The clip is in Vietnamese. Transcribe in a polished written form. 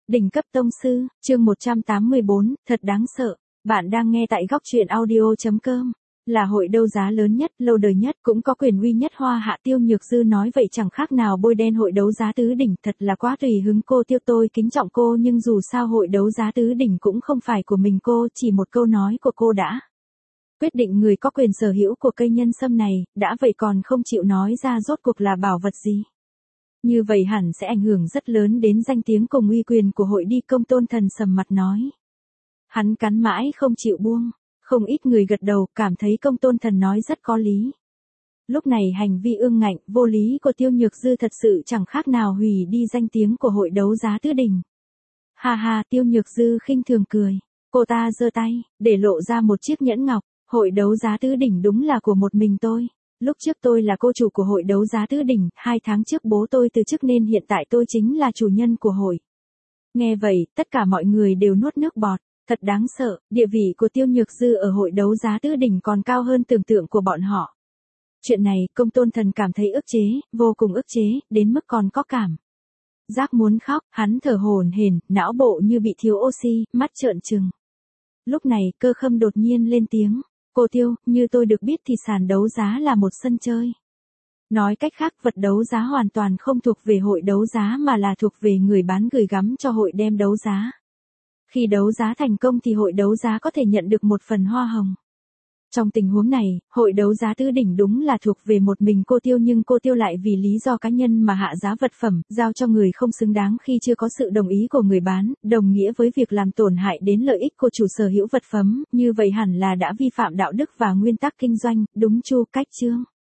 Đỉnh cấp tông sư, chương 184, thật đáng sợ. Bạn đang nghe tại góc truyện audio.com. Là hội đấu giá lớn nhất, lâu đời nhất, cũng có quyền uy nhất Hoa Hạ. Tiêu Nhược Dư nói vậy chẳng khác nào bôi đen hội đấu giá tứ đỉnh, thật là quá tùy hứng cô Tiêu, tôi kính trọng cô nhưng dù sao hội đấu giá tứ đỉnh cũng không phải của mình cô, chỉ một câu nói của cô đã quyết định người có quyền sở hữu của cây nhân sâm này, đã vậy còn không chịu nói ra rốt cuộc là bảo vật gì. Như vậy hẳn sẽ ảnh hưởng rất lớn đến danh tiếng cùng uy quyền của hội đi. Công Tôn Thần sầm mặt nói. Hắn cắn mãi không chịu buông, không ít người gật đầu, cảm thấy Công Tôn Thần nói rất có lý. Lúc này hành vi ương ngạnh, vô lý của Tiêu Nhược Dư thật sự chẳng khác nào hủy đi danh tiếng của hội đấu giá tứ đỉnh. Ha ha, Tiêu Nhược Dư khinh thường cười, cô ta giơ tay, để lộ ra một chiếc nhẫn ngọc, hội đấu giá tứ đỉnh đúng là của một mình tôi. Lúc trước tôi là cô chủ của hội đấu giá tứ đỉnh, 2 tháng trước bố tôi từ chức nên hiện tại tôi chính là chủ nhân của hội. Nghe vậy, tất cả mọi người đều nuốt nước bọt, thật đáng sợ, địa vị của Tiêu Nhược Dư ở hội đấu giá tứ đỉnh còn cao hơn tưởng tượng của bọn họ. Chuyện này, Công Tôn Thần cảm thấy ức chế, vô cùng ức chế, đến mức còn có cảm giác muốn khóc, hắn thở hổn hển, não bộ như bị thiếu oxy, mắt trợn trừng. Lúc này, Cơ Khâm đột nhiên lên tiếng. Cô Tiêu, như tôi được biết thì sàn đấu giá là một sân chơi. Nói cách khác, vật đấu giá hoàn toàn không thuộc về hội đấu giá mà là thuộc về người bán gửi gắm cho hội đem đấu giá. Khi đấu giá thành công thì hội đấu giá có thể nhận được một phần hoa hồng. Trong tình huống này, hội đấu giá tứ đỉnh đúng là thuộc về một mình cô Tiêu, nhưng cô Tiêu lại vì lý do cá nhân mà hạ giá vật phẩm, giao cho người không xứng đáng khi chưa có sự đồng ý của người bán, đồng nghĩa với việc làm tổn hại đến lợi ích của chủ sở hữu vật phẩm, như vậy hẳn là đã vi phạm đạo đức và nguyên tắc kinh doanh, đúng chu cách chương.